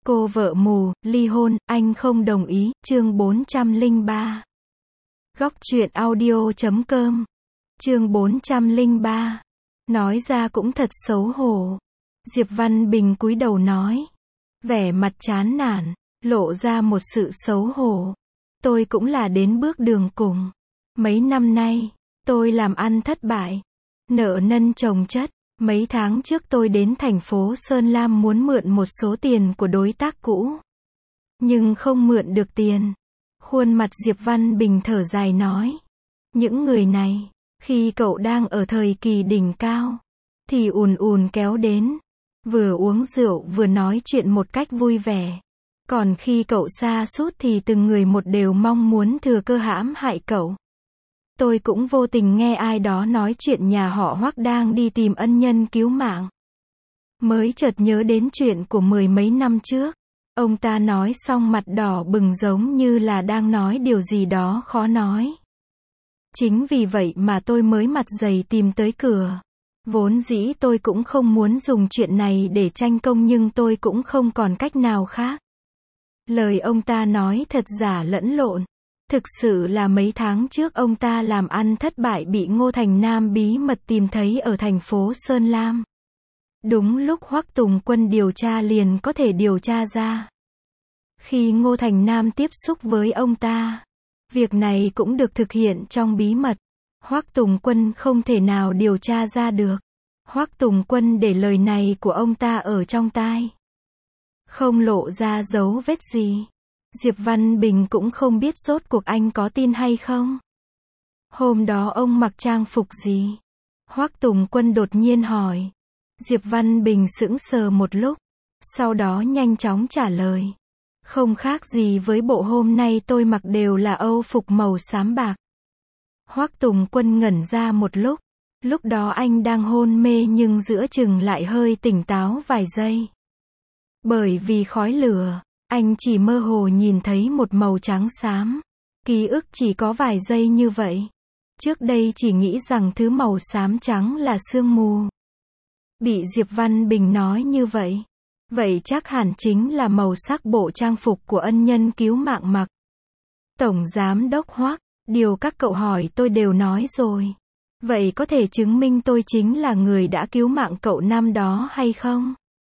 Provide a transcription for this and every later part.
Cô vợ mù, ly hôn, anh không đồng ý, chương 403. Góc truyện audio.com. Chương 403. Nói ra cũng thật xấu hổ. Diệp Văn Bình cúi đầu nói. Vẻ mặt chán nản, lộ ra một sự xấu hổ. Tôi cũng là đến bước đường cùng. Mấy năm nay, tôi làm ăn thất bại. Nợ nần chồng chất. Mấy tháng trước tôi đến thành phố Sơn Lam muốn mượn một số tiền của đối tác cũ. Nhưng không mượn được tiền. Khuôn mặt Diệp Văn Bình thở dài nói. Những người này, khi cậu đang ở thời kỳ đỉnh cao, thì ùn ùn kéo đến. Vừa uống rượu vừa nói chuyện một cách vui vẻ. Còn khi cậu sa sút thì từng người một đều mong muốn thừa cơ hãm hại cậu. Tôi cũng vô tình nghe ai đó nói chuyện nhà họ Hoắc đang đi tìm ân nhân cứu mạng. Mới chợt nhớ đến chuyện của mười mấy năm trước. Ông ta nói xong mặt đỏ bừng giống như là đang nói điều gì đó khó nói. Chính vì vậy mà tôi mới mặt dày tìm tới cửa. Vốn dĩ tôi cũng không muốn dùng chuyện này để tranh công nhưng tôi cũng không còn cách nào khác. Lời ông ta nói thật giả lẫn lộn. Thực sự là mấy tháng trước ông ta làm ăn thất bại bị Ngô Thành Nam bí mật tìm thấy ở thành phố Sơn Lam. Đúng lúc Hoắc Tùng Quân điều tra liền có thể điều tra ra. Khi Ngô Thành Nam tiếp xúc với ông ta, việc này cũng được thực hiện trong bí mật. Hoắc Tùng Quân không thể nào điều tra ra được. Hoắc Tùng Quân để lời này của ông ta ở trong tai. Không lộ ra dấu vết gì. Diệp Văn Bình cũng không biết rốt cuộc anh có tin hay không. Hôm đó ông mặc trang phục gì? Hoắc Tùng Quân đột nhiên hỏi. Diệp Văn Bình sững sờ một lúc. Sau đó nhanh chóng trả lời. Không khác gì với bộ hôm nay tôi mặc đều là âu phục màu xám bạc. Hoắc Tùng Quân ngẩn ra một lúc. Lúc đó anh đang hôn mê nhưng giữa chừng lại hơi tỉnh táo vài giây. Bởi vì khói lửa, anh chỉ mơ hồ nhìn thấy một màu trắng xám. Ký ức chỉ có vài giây như vậy. Trước đây chỉ nghĩ rằng thứ màu xám trắng là sương mù. Bị Diệp Văn Bình nói như vậy. Vậy chắc hẳn chính là màu sắc bộ trang phục của ân nhân cứu mạng mặc. Tổng Giám đốc Hoắc, điều các cậu hỏi tôi đều nói rồi. Vậy có thể chứng minh tôi chính là người đã cứu mạng cậu năm đó hay không?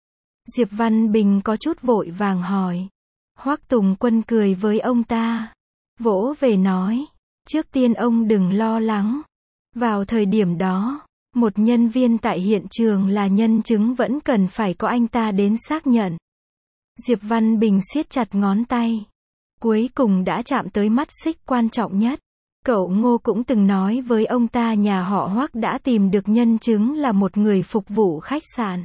Diệp Văn Bình có chút vội vàng hỏi. Hoắc Tùng Quân cười với ông ta. Vỗ về nói. Trước tiên ông đừng lo lắng. Vào thời điểm đó, một nhân viên tại hiện trường là nhân chứng vẫn cần phải có anh ta đến xác nhận. Diệp Văn Bình siết chặt ngón tay. Cuối cùng đã chạm tới mắt xích quan trọng nhất. Cậu Ngô cũng từng nói với ông ta nhà họ Hoắc đã tìm được nhân chứng là một người phục vụ khách sạn.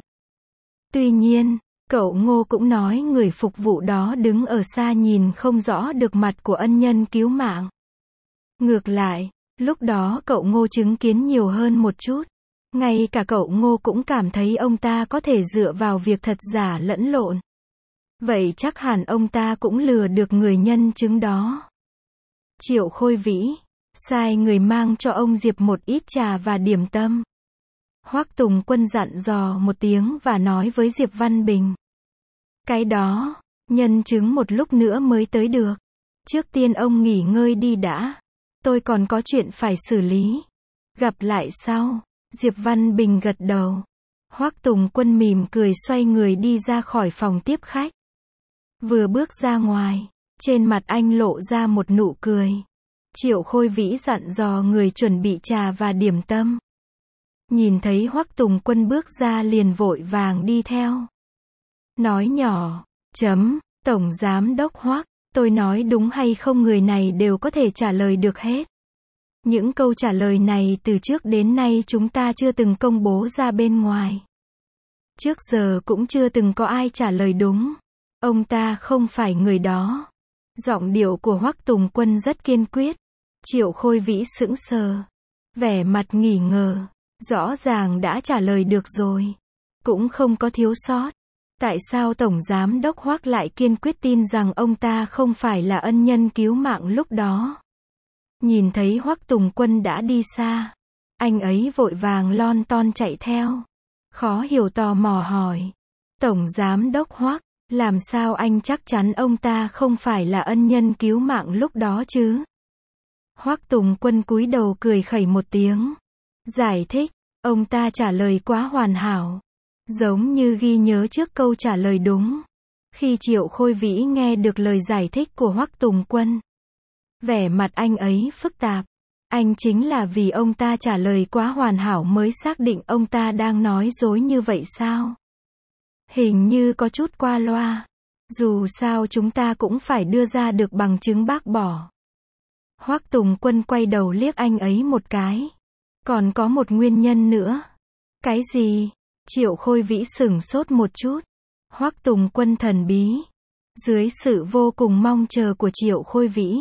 Tuy nhiên, cậu Ngô cũng nói người phục vụ đó đứng ở xa nhìn không rõ được mặt của ân nhân cứu mạng. Ngược lại, lúc đó cậu Ngô chứng kiến nhiều hơn một chút. Ngay cả cậu Ngô cũng cảm thấy ông ta có thể dựa vào việc thật giả lẫn lộn. Vậy chắc hẳn ông ta cũng lừa được người nhân chứng đó. Triệu Khôi Vĩ sai người mang cho ông Diệp một ít trà và điểm tâm. Hoắc Tùng Quân dặn dò một tiếng và nói với Diệp Văn Bình. Cái đó, nhân chứng một lúc nữa mới tới được. Trước tiên ông nghỉ ngơi đi đã. Tôi còn có chuyện phải xử lý. Gặp lại sau. Diệp Văn Bình gật đầu. Hoắc Tùng Quân mỉm cười xoay người đi ra khỏi phòng tiếp khách. Vừa bước ra ngoài, trên mặt anh lộ ra một nụ cười. Triệu Khôi Vĩ dặn dò người chuẩn bị trà và điểm tâm. Nhìn thấy Hoắc Tùng Quân bước ra liền vội vàng đi theo. Nói nhỏ, Tổng Giám đốc Hoắc, tôi nói đúng hay không người này đều có thể trả lời được hết. Những câu trả lời này từ trước đến nay chúng ta chưa từng công bố ra bên ngoài. Trước giờ cũng chưa từng có ai trả lời đúng. Ông ta không phải người đó. Giọng điệu của Hoắc Tùng Quân rất kiên quyết. Triệu Khôi Vĩ sững sờ. Vẻ mặt nghi ngờ. Rõ ràng đã trả lời được rồi. Cũng không có thiếu sót. Tại sao Tổng Giám đốc Hoắc lại kiên quyết tin rằng ông ta không phải là ân nhân cứu mạng lúc đó? Nhìn thấy Hoắc Tùng Quân đã đi xa. Anh ấy vội vàng lon ton chạy theo. Khó hiểu tò mò hỏi. Tổng Giám đốc Hoắc, Làm sao anh chắc chắn ông ta không phải là ân nhân cứu mạng lúc đó chứ? Hoắc Tùng Quân cúi đầu cười khẩy một tiếng. Giải thích, ông ta trả lời quá hoàn hảo. Giống như ghi nhớ trước câu trả lời đúng. Khi Triệu Khôi Vĩ nghe được lời giải thích của Hoắc Tùng Quân, vẻ mặt anh ấy phức tạp. Anh chính là vì ông ta trả lời quá hoàn hảo mới xác định ông ta đang nói dối như vậy sao? Hình như có chút qua loa. Dù sao chúng ta cũng phải đưa ra được bằng chứng bác bỏ. Hoắc Tùng Quân quay đầu liếc anh ấy một cái. Còn có một nguyên nhân nữa. Cái gì? Triệu Khôi Vĩ sửng sốt một chút. Hoắc Tùng Quân thần bí, dưới sự vô cùng mong chờ của Triệu Khôi Vĩ,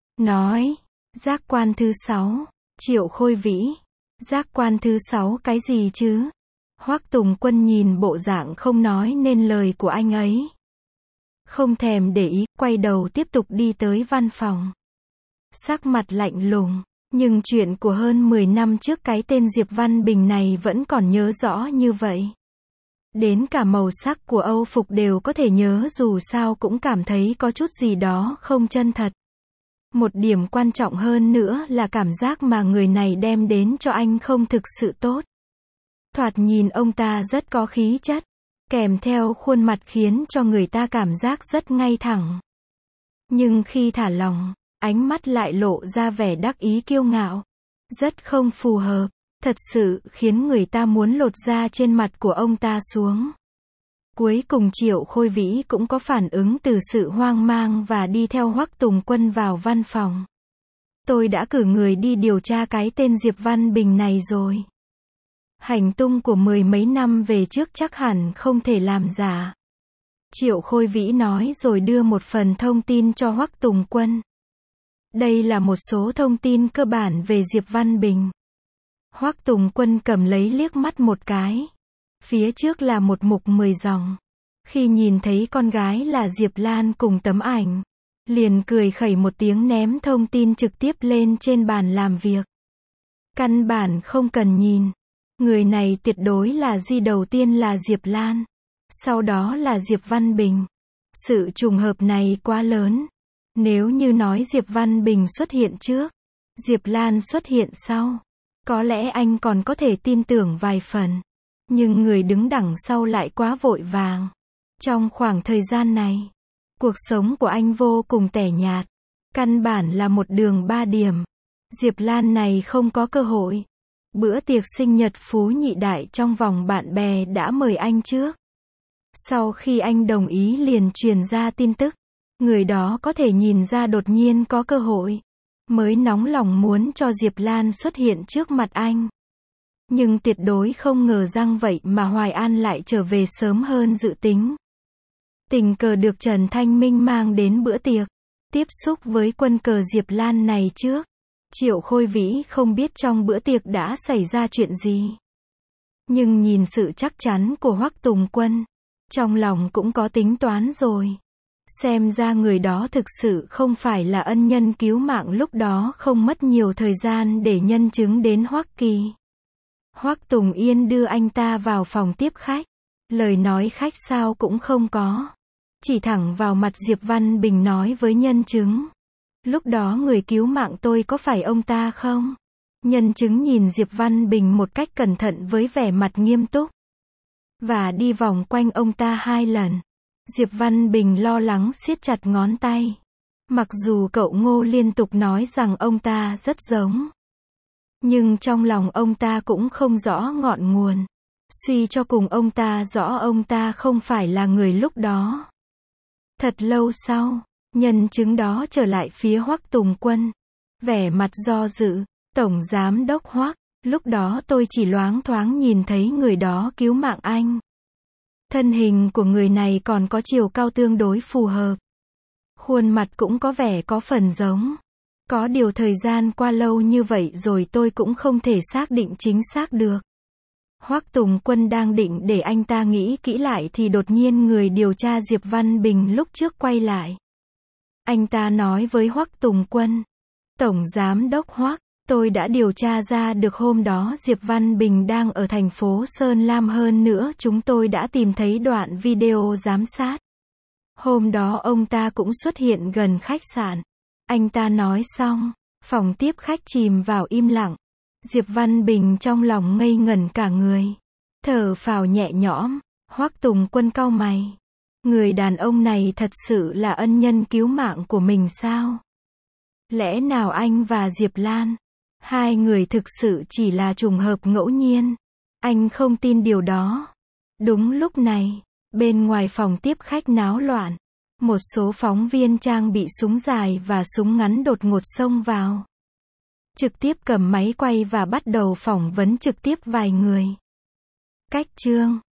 nói, giác quan thứ 6. Triệu Khôi Vĩ, giác quan thứ 6 cái gì chứ? Hoắc Tùng Quân nhìn bộ dạng không nói nên lời của anh ấy, không thèm để ý, quay đầu tiếp tục đi tới văn phòng. Sắc mặt lạnh lùng, nhưng chuyện của hơn 10 năm trước cái tên Diệp Văn Bình này vẫn còn nhớ rõ như vậy. Đến cả màu sắc của Âu phục đều có thể nhớ, dù sao cũng cảm thấy có chút gì đó không chân thật. Một điểm quan trọng hơn nữa là cảm giác mà người này đem đến cho anh không thực sự tốt. Thoạt nhìn ông ta rất có khí chất, kèm theo khuôn mặt khiến cho người ta cảm giác rất ngay thẳng. Nhưng khi thả lỏng, ánh mắt lại lộ ra vẻ đắc ý kiêu ngạo. Rất không phù hợp. Thật sự khiến người ta muốn lột da trên mặt của ông ta xuống. Cuối cùng Triệu Khôi Vĩ cũng có phản ứng từ sự hoang mang và đi theo Hoắc Tùng Quân vào văn phòng. Tôi đã cử người đi điều tra cái tên Diệp Văn Bình này rồi. Hành tung của 10 mấy năm về trước chắc hẳn không thể làm giả. Triệu Khôi Vĩ nói rồi đưa một phần thông tin cho Hoắc Tùng Quân. Đây là một số thông tin cơ bản về Diệp Văn Bình. Hoắc Tùng Quân cầm lấy liếc mắt một cái. Phía trước là một mục 10 dòng. Khi nhìn thấy con gái là Diệp Lan cùng tấm ảnh, liền cười khẩy một tiếng ném thông tin trực tiếp lên trên bàn làm việc. Căn bản không cần nhìn. Người này tuyệt đối là đầu tiên là Diệp Lan. Sau đó là Diệp Văn Bình. Sự trùng hợp này quá lớn. Nếu như nói Diệp Văn Bình xuất hiện trước, Diệp Lan xuất hiện sau, có lẽ anh còn có thể tin tưởng vài phần. Nhưng người đứng đằng sau lại quá vội vàng. Trong khoảng thời gian này, cuộc sống của anh vô cùng tẻ nhạt. Căn bản là một đường 3 điểm. Diệp Lan này không có cơ hội. Bữa tiệc sinh nhật Phú Nhị Đại trong vòng bạn bè đã mời anh trước. Sau khi anh đồng ý liền truyền ra tin tức. Người đó có thể nhìn ra đột nhiên có cơ hội, mới nóng lòng muốn cho Diệp Lan xuất hiện trước mặt anh. Nhưng tuyệt đối không ngờ rằng vậy mà Hoài An lại trở về sớm hơn dự tính. Tình cờ được Trần Thanh Minh mang đến bữa tiệc, tiếp xúc với quân cờ Diệp Lan này trước. Triệu Khôi Vĩ không biết trong bữa tiệc đã xảy ra chuyện gì. Nhưng nhìn sự chắc chắn của Hoắc Tùng Quân, trong lòng cũng có tính toán rồi. Xem ra người đó thực sự không phải là ân nhân cứu mạng lúc đó, không mất nhiều thời gian để nhân chứng đến Hoắc Kỳ. Hoắc Tùng Yên đưa anh ta vào phòng tiếp khách. Lời nói khách sáo cũng không có. Chỉ thẳng vào mặt Diệp Văn Bình nói với nhân chứng. Lúc đó người cứu mạng tôi có phải ông ta không? Nhân chứng nhìn Diệp Văn Bình một cách cẩn thận với vẻ mặt nghiêm túc. Và đi vòng quanh ông ta 2 lần. Diệp Văn Bình lo lắng siết chặt ngón tay. Mặc dù cậu Ngô liên tục nói rằng ông ta rất giống. Nhưng trong lòng ông ta cũng không rõ ngọn nguồn. Suy cho cùng ông ta rõ ông ta không phải là người lúc đó. Thật lâu sau, nhân chứng đó trở lại phía Hoắc Tùng Quân. Vẻ mặt do dự, Tổng Giám đốc Hoắc, lúc đó tôi chỉ loáng thoáng nhìn thấy người đó cứu mạng anh. Thân hình của người này còn có chiều cao tương đối phù hợp. Khuôn mặt cũng có vẻ có phần giống. Có điều thời gian qua lâu như vậy rồi tôi cũng không thể xác định chính xác được. Hoắc Tùng Quân đang định để anh ta nghĩ kỹ lại thì đột nhiên người điều tra Diệp Văn Bình lúc trước quay lại. Anh ta nói với Hoắc Tùng Quân. Tổng Giám đốc Hoắc, tôi đã điều tra ra được hôm đó Diệp Văn Bình đang ở thành phố Sơn Lam, hơn nữa chúng tôi đã tìm thấy đoạn video giám sát. Hôm đó ông ta cũng xuất hiện gần khách sạn. Anh ta nói xong, phòng tiếp khách chìm vào im lặng. Diệp Văn Bình trong lòng ngây ngẩn cả người. Thở phào nhẹ nhõm, Hoắc Tùng Quân cau mày. Người đàn ông này thật sự là ân nhân cứu mạng của mình sao? Lẽ nào anh và Diệp Lan, hai người thực sự chỉ là trùng hợp ngẫu nhiên? Anh không tin điều đó. Đúng lúc này, bên ngoài phòng tiếp khách náo loạn. Một số phóng viên trang bị súng dài và súng ngắn đột ngột xông vào. Trực tiếp cầm máy quay và bắt đầu phỏng vấn trực tiếp vài người. Cách chương